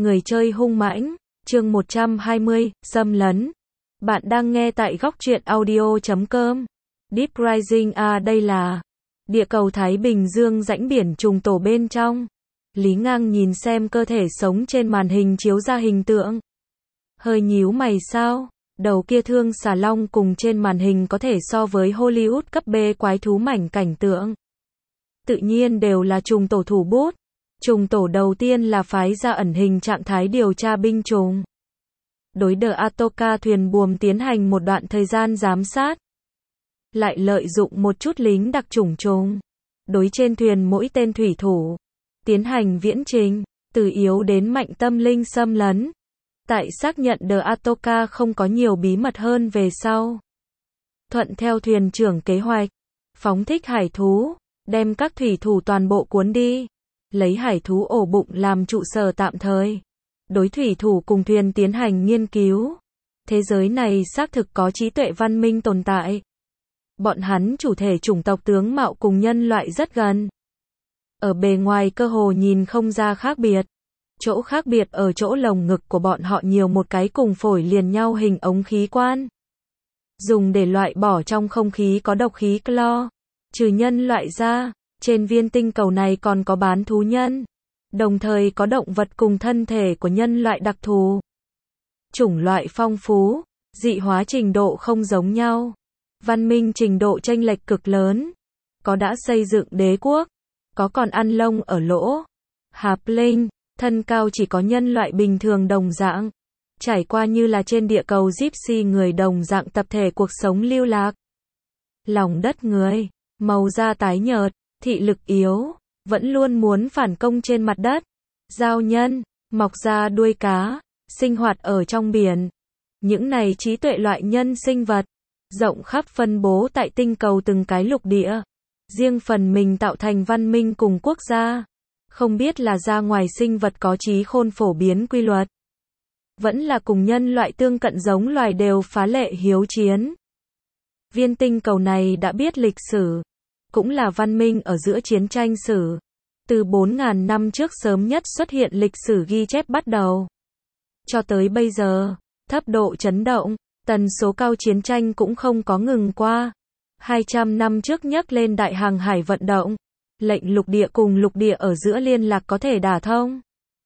Người chơi hung mãnh, chương 120, xâm lấn. Bạn đang nghe tại góc truyện audio.com. Deep Rising đây là địa cầu Thái Bình Dương rãnh biển trùng tổ bên trong. Lý Ngang nhìn xem cơ thể sống trên màn hình chiếu ra hình tượng. Hơi nhíu mày sao? Đầu kia thương xà long cùng trên màn hình có thể so với Hollywood cấp B quái thú mảnh cảnh tượng. Tự nhiên đều là trùng tổ thủ bút. Trùng tổ đầu tiên là phái ra ẩn hình trạng thái điều tra binh trùng. Đối The Atoka thuyền buồm tiến hành một đoạn thời gian giám sát. Lại lợi dụng một chút lính đặc chủng trùng. Đối trên thuyền mỗi tên thủy thủ. Tiến hành viễn trình, từ yếu đến mạnh tâm linh xâm lấn. Tại xác nhận The Atoka không có nhiều bí mật hơn về sau. Thuận theo thuyền trưởng kế hoạch. Phóng thích hải thú. Đem các thủy thủ toàn bộ cuốn đi. Lấy hải thú ổ bụng làm trụ sở tạm thời. Đối thủy thủ cùng thuyền tiến hành nghiên cứu. Thế giới này xác thực có trí tuệ văn minh tồn tại. Bọn hắn chủ thể chủng tộc tướng mạo cùng nhân loại rất gần. Ở bề ngoài cơ hồ nhìn không ra khác biệt. Chỗ khác biệt ở chỗ lồng ngực của bọn họ nhiều một cái cùng phổi liền nhau hình ống khí quan. Dùng để loại bỏ trong không khí có độc khí clo. Trừ nhân loại ra, trên viên tinh cầu này còn có bán thú nhân. Đồng thời có động vật cùng thân thể của nhân loại đặc thù. Chủng loại phong phú, dị hóa trình độ không giống nhau. Văn minh trình độ chênh lệch cực lớn. Có đã xây dựng đế quốc. Có còn ăn lông ở lỗ. Hạp linh, thân cao chỉ có nhân loại bình thường đồng dạng. Trải qua như là trên địa cầu Gypsy người đồng dạng tập thể cuộc sống lưu lạc. Lòng đất người, màu da tái nhợt, thị lực yếu, vẫn luôn muốn phản công trên mặt đất. Giao nhân, mọc ra đuôi cá, sinh hoạt ở trong biển. Những này trí tuệ loại nhân sinh vật, rộng khắp phân bố tại tinh cầu từng cái lục địa. Riêng phần mình tạo thành văn minh cùng quốc gia. Không biết là ra ngoài sinh vật có trí khôn phổ biến quy luật. Vẫn là cùng nhân loại tương cận giống loài đều phá lệ hiếu chiến. Viên tinh cầu này đã biết lịch sử. Cũng là văn minh ở giữa chiến tranh sử. Từ 4.000 năm trước sớm nhất xuất hiện lịch sử ghi chép bắt đầu. Cho tới bây giờ, thấp độ chấn động, tần số cao chiến tranh cũng không có ngừng qua. 200 năm trước nhắc lên đại hàng hải vận động. Lệnh lục địa cùng lục địa ở giữa liên lạc có thể đả thông.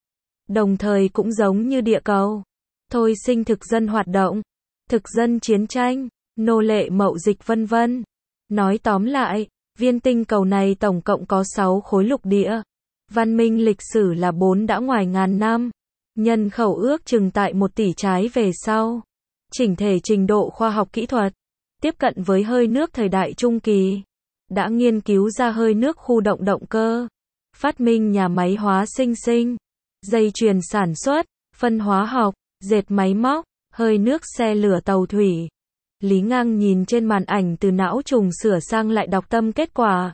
Đồng thời cũng giống như địa cầu. Thôi sinh thực dân hoạt động. Thực dân chiến tranh, nô lệ mậu dịch vân vân. Nói tóm lại, viên tinh cầu này tổng cộng có 6 khối lục địa. Văn minh lịch sử là 4 đã ngoài ngàn năm. Nhân khẩu ước chừng tại 1 tỷ trái về sau. Chỉnh thể trình độ khoa học kỹ thuật. Tiếp cận với hơi nước thời đại trung kỳ. Đã nghiên cứu ra hơi nước khu động động cơ. Phát minh nhà máy hóa sinh, dây chuyền sản xuất, phân hóa học, dệt máy móc, hơi nước xe lửa tàu thủy. Lý Ngang nhìn trên màn ảnh từ não trùng sửa sang lại đọc tâm kết quả.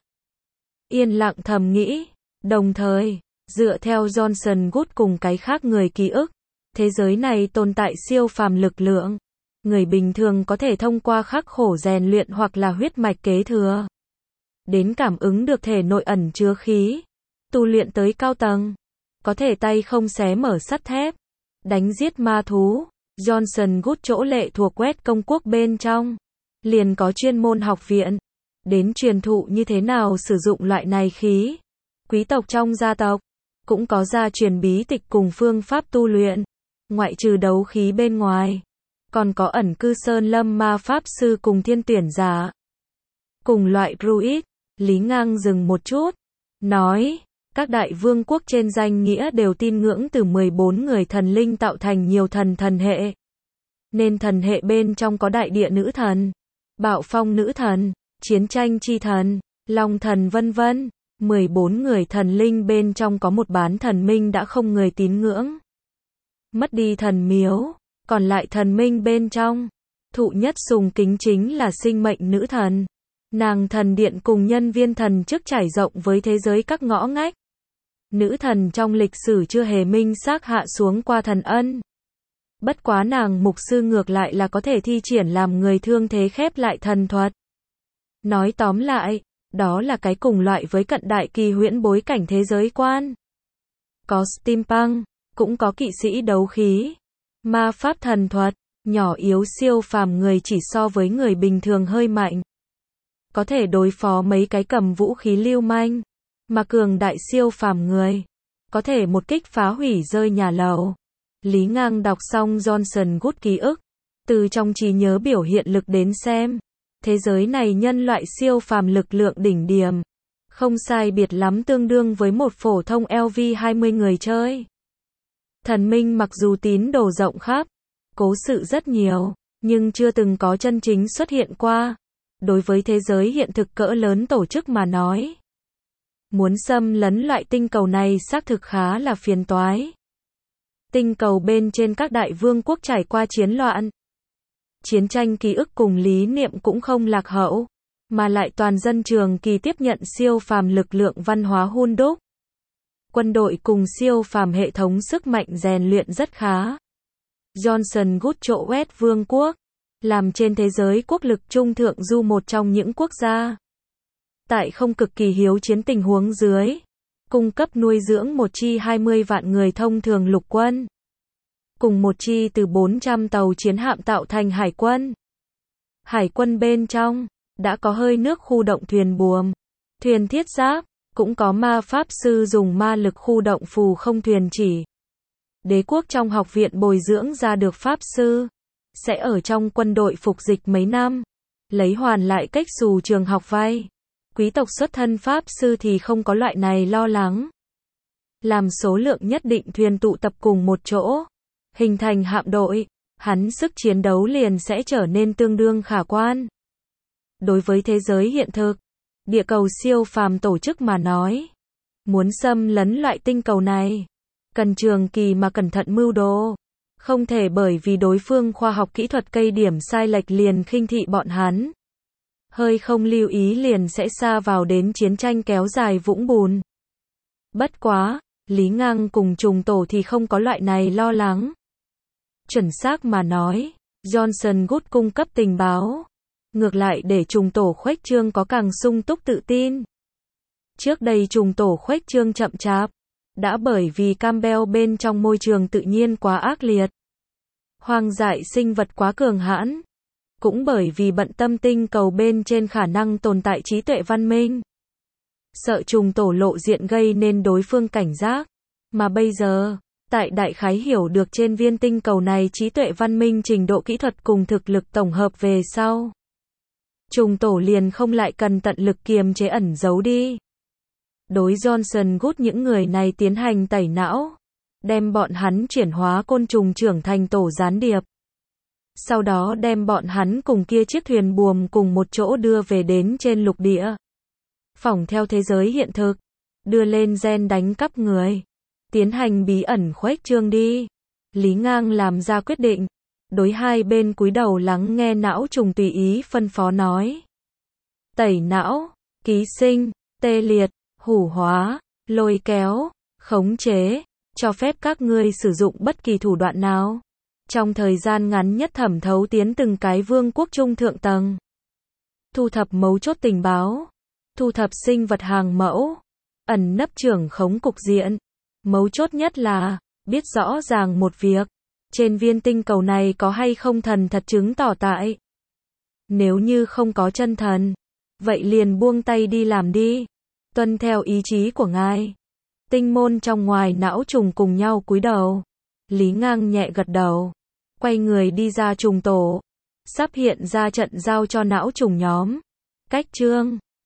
Yên lặng thầm nghĩ. Đồng thời, dựa theo Johnson Good cùng cái khác người ký ức, thế giới này tồn tại siêu phàm lực lượng. Người bình thường có thể thông qua khắc khổ rèn luyện hoặc là huyết mạch kế thừa. Đến cảm ứng được thể nội ẩn chứa khí. Tu luyện tới cao tầng. Có thể tay không xé mở sắt thép. Đánh giết ma thú. Johnson Good chỗ lệ thuộc quét công quốc bên trong. Liền có chuyên môn học viện. Đến truyền thụ như thế nào sử dụng loại này khí. Quý tộc trong gia tộc. Cũng có gia truyền bí tịch cùng phương pháp tu luyện. Ngoại trừ đấu khí bên ngoài. Còn có ẩn cư sơn lâm ma pháp sư cùng thiên tuyển giả. Cùng loại druid. Lý Ngang dừng một chút. Nói. Các đại vương quốc trên danh nghĩa đều tin ngưỡng từ 14 người thần linh tạo thành nhiều thần hệ. Nên thần hệ bên trong có đại địa nữ thần, bạo phong nữ thần, chiến tranh chi thần, long thần vân vân. 14 người thần linh bên trong có một bán thần minh đã không người tín ngưỡng. Mất đi thần miếu, còn lại thần minh bên trong. Thụ nhất sùng kính chính là sinh mệnh nữ thần. Nàng thần điện cùng nhân viên thần chức trải rộng với thế giới các ngõ ngách. Nữ thần trong lịch sử chưa hề minh xác hạ xuống qua thần ân. Bất quá nàng mục sư ngược lại là có thể thi triển làm người thương thế khép lại thần thuật. Nói tóm lại, đó là cái cùng loại với cận đại kỳ huyễn bối cảnh thế giới quan. Có steampunk, cũng có kỵ sĩ đấu khí, ma pháp thần thuật, nhỏ yếu siêu phàm người chỉ so với người bình thường hơi mạnh. Có thể đối phó mấy cái cầm vũ khí lưu manh, mà cường đại siêu phàm người, có thể một kích phá hủy rơi nhà lầu. Lý Ngang đọc xong Johnson Good ký ức, từ trong trí nhớ biểu hiện lực đến xem, thế giới này nhân loại siêu phàm lực lượng đỉnh điểm, không sai biệt lắm tương đương với một phổ thông LV20 người chơi. Thần minh mặc dù tín đồ rộng khắp, cố sự rất nhiều, nhưng chưa từng có chân chính xuất hiện qua. Đối với thế giới hiện thực cỡ lớn tổ chức mà nói, muốn xâm lấn loại tinh cầu này xác thực khá là phiền toái. Tinh cầu bên trên các đại vương quốc trải qua chiến loạn, chiến tranh ký ức cùng lý niệm cũng không lạc hậu, mà lại toàn dân trường kỳ tiếp nhận siêu phàm lực lượng văn hóa hun đúc. Quân đội cùng siêu phàm hệ thống sức mạnh rèn luyện rất khá. Johnson Good chỗ West Vương quốc, làm trên thế giới quốc lực trung thượng du một trong những quốc gia. Tại không cực kỳ hiếu chiến tình huống dưới, cung cấp nuôi dưỡng một chi 20 vạn người thông thường lục quân, cùng một chi từ 400 tàu chiến hạm tạo thành hải quân. Hải quân bên trong, đã có hơi nước khu động thuyền buồm, thuyền thiết giáp, cũng có ma pháp sư dùng ma lực khu động phù không thuyền chỉ. Đế quốc trong học viện bồi dưỡng ra được pháp sư, sẽ ở trong quân đội phục dịch mấy năm, lấy hoàn lại cách xù trường học vay. Quý tộc xuất thân pháp sư thì không có loại này lo lắng. Làm số lượng nhất định thuyền tụ tập cùng một chỗ, hình thành hạm đội, hắn sức chiến đấu liền sẽ trở nên tương đương khả quan. Đối với thế giới hiện thực, địa cầu siêu phàm tổ chức mà nói, muốn xâm lấn loại tinh cầu này, cần trường kỳ mà cẩn thận mưu đồ, không thể bởi vì đối phương khoa học kỹ thuật cây điểm sai lệch liền khinh thị bọn hắn. Hơi không lưu ý liền sẽ sa vào đến chiến tranh kéo dài vũng bùn. Bất quá, Lý Ngang cùng trùng tổ thì không có loại này lo lắng. Chuẩn xác mà nói, Johnson Good cung cấp tình báo, ngược lại để trùng tổ khuếch trương có càng sung túc tự tin. Trước đây trùng tổ khuếch trương chậm chạp, đã bởi vì Campbell bên trong môi trường tự nhiên quá ác liệt, hoang dại sinh vật quá cường hãn, cũng bởi vì bận tâm tinh cầu bên trên khả năng tồn tại trí tuệ văn minh. Sợ trùng tổ lộ diện gây nên đối phương cảnh giác, mà bây giờ, tại đại khái hiểu được trên viên tinh cầu này trí tuệ văn minh trình độ kỹ thuật cùng thực lực tổng hợp về sau, trùng tổ liền không lại cần tận lực kiềm chế ẩn giấu đi. Đối Johnson Good những người này tiến hành tẩy não, đem bọn hắn chuyển hóa côn trùng trưởng thành tổ gián điệp. Sau đó đem bọn hắn cùng kia chiếc thuyền buồm cùng một chỗ đưa về đến trên lục địa. Phỏng theo thế giới hiện thực, đưa lên gen đánh cắp người, tiến hành bí ẩn khuếch trương đi. Lý Ngang làm ra quyết định, đối hai bên cúi đầu lắng nghe não trùng tùy ý phân phó nói. Tẩy não, ký sinh, tê liệt, hủ hóa, lôi kéo, khống chế, cho phép các ngươi sử dụng bất kỳ thủ đoạn nào. Trong thời gian ngắn nhất thẩm thấu tiến từng cái vương quốc trung thượng tầng. Thu thập mấu chốt tình báo. Thu thập sinh vật hàng mẫu. Ẩn nấp trưởng khống cục diện. Mấu chốt nhất là, biết rõ ràng một việc. Trên viên tinh cầu này có hay không thần thật chứng tỏ tại. Nếu như không có chân thần, vậy liền buông tay đi làm đi. Tuân theo ý chí của ngài. Tinh môn trong ngoài não trùng cùng nhau cúi đầu. Lý Ngang nhẹ gật đầu. Quay người đi ra trùng tổ. Sắp hiện ra trận giao cho não trùng nhóm. Cách chương